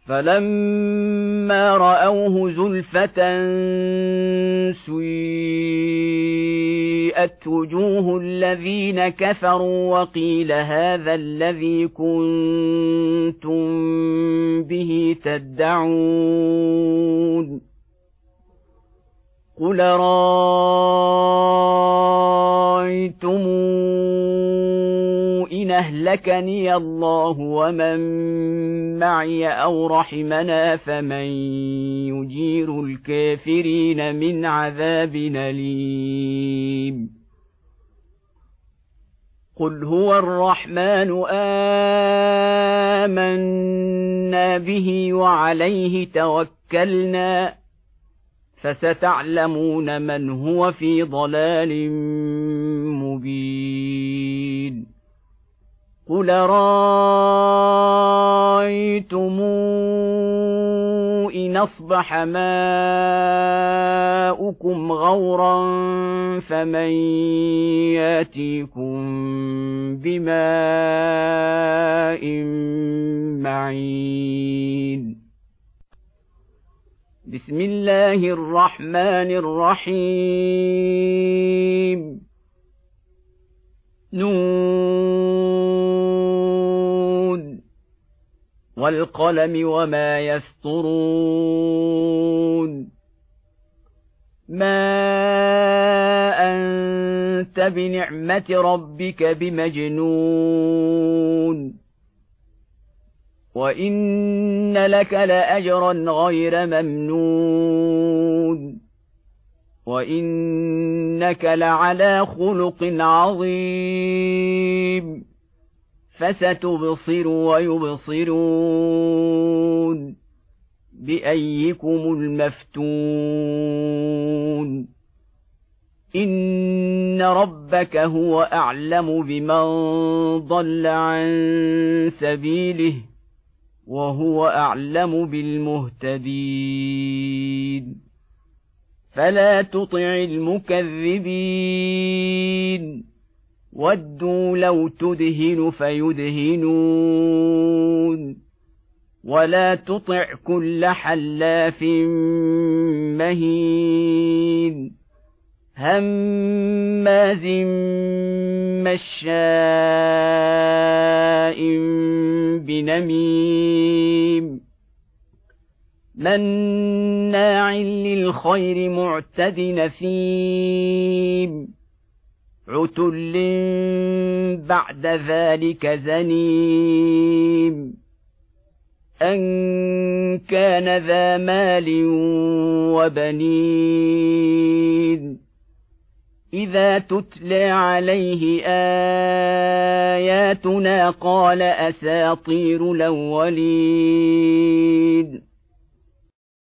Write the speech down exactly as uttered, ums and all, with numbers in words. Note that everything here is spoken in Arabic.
فلما رأوه زلفة سيئت وجوه الذين كفروا وقيل هذا الذي كنتم به تدعون قل رأيتم إن أهلكني الله ومن معي أو رحمنا فمن يجير الكافرين من عذاب أليم قل هو الرحمن آمنا به وعليه توكلنا فستعلمون من هو في ضلال مبين قل رأيتم إن أصبح ماؤكم غورا فمن يأتيكم بماء معين بسم الله الرحمن الرحيم نون والقلم وما يسطرون ما أنت بنعمة ربك بمجنون وإن لك لأجرا غير ممنون وإنك لعلى خلق عظيم فستبصر ويبصرون بأيكم المفتون إن ربك هو أعلم بمن ضل عن سبيله وهو أعلم بالمهتدين فلا تطع المكذبين ودوا لو تدهن فيدهنون ولا تطع كل حلاف مهين هماز مشاء بنميم مناع للخير معتد نثيم عتل بعد ذلك زنيم أن كان ذا مال وبنين إذا تتلى عليه آياتنا قال أساطير الأولين